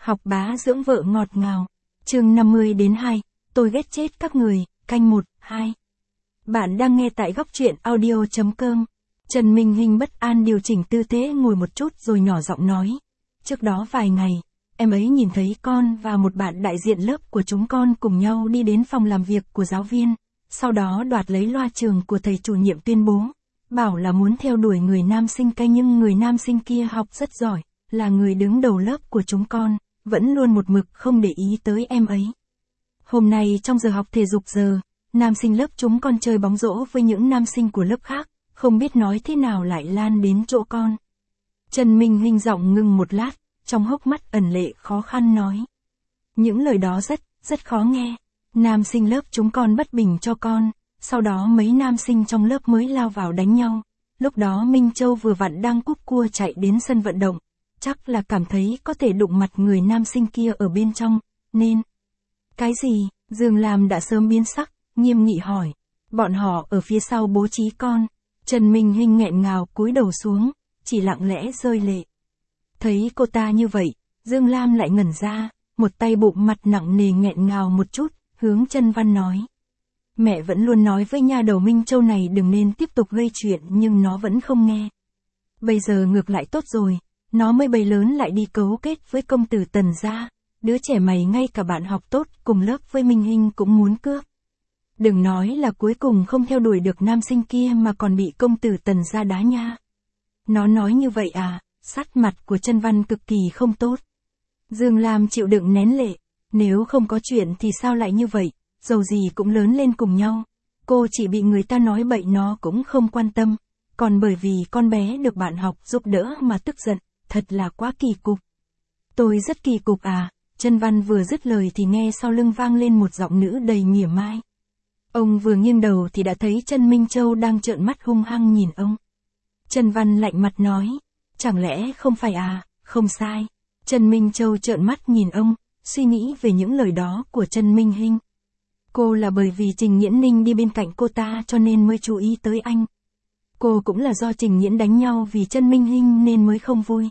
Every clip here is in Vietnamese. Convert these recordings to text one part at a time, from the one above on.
Học bá dưỡng vợ ngọt ngào. Chương 50-2, tôi ghét chết các người, canh 1, 2. Bạn đang nghe tại góc truyện audio.com. Trần Minh Hinh bất an điều chỉnh tư thế ngồi một chút rồi nhỏ giọng nói. Trước đó vài ngày, em ấy nhìn thấy con và một bạn đại diện lớp của chúng con cùng nhau đi đến phòng làm việc của giáo viên, sau đó đoạt lấy loa trường của thầy chủ nhiệm tuyên bố, bảo là muốn theo đuổi người nam sinh kia, nhưng người nam sinh kia học rất giỏi, là người đứng đầu lớp của chúng con, vẫn luôn một mực không để ý tới em ấy. Hôm nay trong giờ học thể dục giờ, nam sinh lớp chúng con chơi bóng rổ với những nam sinh của lớp khác, không biết nói thế nào lại lan đến chỗ con. Trần Minh Hinh giọng ngừng một lát, trong hốc mắt ẩn lệ khó khăn nói. Những lời đó rất khó nghe. Nam sinh lớp chúng con bất bình cho con, sau đó mấy nam sinh trong lớp mới lao vào đánh nhau. Lúc đó Minh Châu vừa vặn đang cúp cua chạy đến sân vận động, chắc là cảm thấy có thể đụng mặt người nam sinh kia ở bên trong, nên... Cái gì? Dương Lam đã sớm biến sắc, nghiêm nghị hỏi. Bọn họ ở phía sau bố trí con. Trần Minh Hinh nghẹn ngào cúi đầu xuống, chỉ lặng lẽ rơi lệ. Thấy cô ta như vậy, Dương Lam lại ngẩn ra, một tay bụng mặt nặng nề nghẹn ngào một chút, hướng Trần Văn nói. Mẹ vẫn luôn nói với nha đầu Minh Châu này đừng nên tiếp tục gây chuyện nhưng nó vẫn không nghe. Bây giờ ngược lại tốt rồi, nó mới bày lớn lại đi cấu kết với công tử Tần gia, đứa trẻ mày ngay cả bạn học tốt cùng lớp với Minh Hinh cũng muốn cướp. Đừng nói là cuối cùng không theo đuổi được nam sinh kia mà còn bị công tử Tần gia đá nha. Nó nói như vậy à? Sắc mặt của Trần Văn cực kỳ không tốt. Dương Lam chịu đựng nén lệ, nếu không có chuyện thì sao lại như vậy, dầu gì cũng lớn lên cùng nhau. Cô chỉ bị người ta nói bậy nó cũng không quan tâm, còn bởi vì con bé được bạn học giúp đỡ mà tức giận, thật là quá kỳ cục. Tôi rất kỳ cục à? Trần Văn vừa dứt lời thì nghe sau lưng vang lên một giọng nữ đầy mỉa mai. Ông vừa nghiêng đầu thì đã thấy Trần Minh Châu đang trợn mắt hung hăng nhìn ông. Trần Văn lạnh mặt nói, chẳng lẽ không phải à? Không sai. Trần Minh Châu trợn mắt nhìn ông, suy nghĩ về những lời đó của Trần Minh Hinh. Cô là bởi vì Trình Nghiễn Ninh đi bên cạnh cô ta cho nên mới chú ý tới anh. Cô cũng là do Trình Nghiễn đánh nhau vì Trần Minh Hinh nên mới không vui.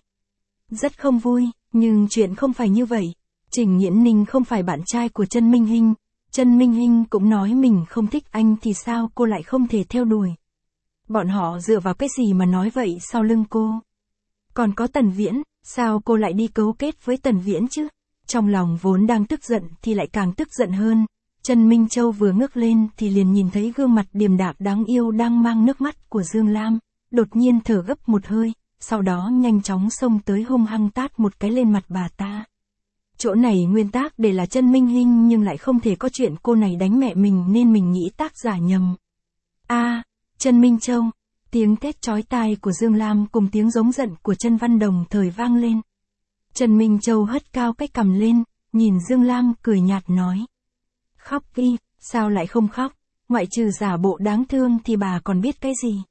Rất không vui, nhưng chuyện không phải như vậy. Trình Nghiễn Ninh không phải bạn trai của Trần Minh Hinh. Trần Minh Hinh cũng nói mình không thích anh thì sao cô lại không thể theo đuổi. Bọn họ dựa vào cái gì mà nói vậy sau lưng cô. Còn có Tần Viễn, sao cô lại đi cấu kết với Tần Viễn chứ? Trong lòng vốn đang tức giận thì lại càng tức giận hơn. Trần Minh Châu vừa ngước lên thì liền nhìn thấy gương mặt điềm đạm đáng yêu đang mang nước mắt của Dương Lam, đột nhiên thở gấp một hơi, sau đó nhanh chóng xông tới hung hăng tát một cái lên mặt bà ta. Chỗ này nguyên tác để là Trần Minh Hinh nhưng lại không thể có chuyện cô này đánh mẹ mình nên mình nghĩ tác giả nhầm. Trần Minh Châu, tiếng thét chói tai của Dương Lam cùng tiếng giống giận của Trần Văn đồng thời vang lên. Trần Minh Châu hất cao cái cằm lên, nhìn Dương Lam cười nhạt nói. Khóc đi, sao lại không khóc, ngoại trừ giả bộ đáng thương thì bà còn biết cái gì.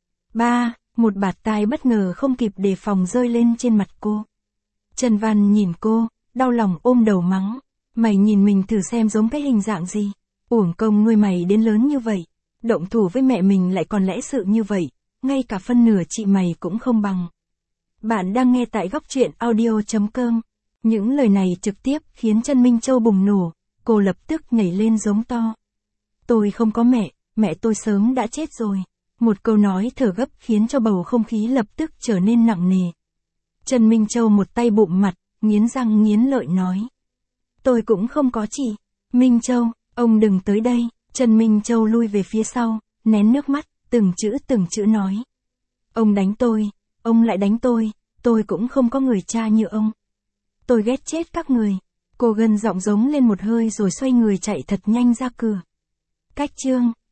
Một bạt tai bất ngờ không kịp đề phòng rơi lên trên mặt cô. Trần Văn nhìn cô, đau lòng ôm đầu mắng. Mày nhìn mình thử xem giống cái hình dạng gì. Uổng công nuôi mày đến lớn như vậy. Động thủ với mẹ mình lại còn lẽ sự như vậy. Ngay cả phân nửa chị mày cũng không bằng. Bạn đang nghe tại góc truyện audio.com. Những lời này trực tiếp khiến Trần Minh Châu bùng nổ. Cô lập tức nhảy lên giống to. Tôi không có mẹ tôi sớm đã chết rồi. Một câu nói thở gấp khiến cho bầu không khí lập tức trở nên nặng nề. Trần Minh Châu một tay bụng mặt, nghiến răng nghiến lợi nói. Tôi cũng không có chị. Minh Châu, ông đừng tới đây. Trần Minh Châu lui về phía sau, nén nước mắt, từng chữ nói. Ông đánh ông lại đánh tôi cũng không có người cha như ông. Tôi ghét chết các người. Cô gân giọng giống lên một hơi rồi xoay người chạy thật nhanh ra cửa. Cách chương